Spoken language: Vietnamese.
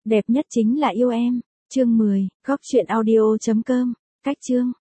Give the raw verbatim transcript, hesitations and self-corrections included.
Đẹp nhất chính là yêu em. Chương mười, góc truyện audio chấm com. Cách chương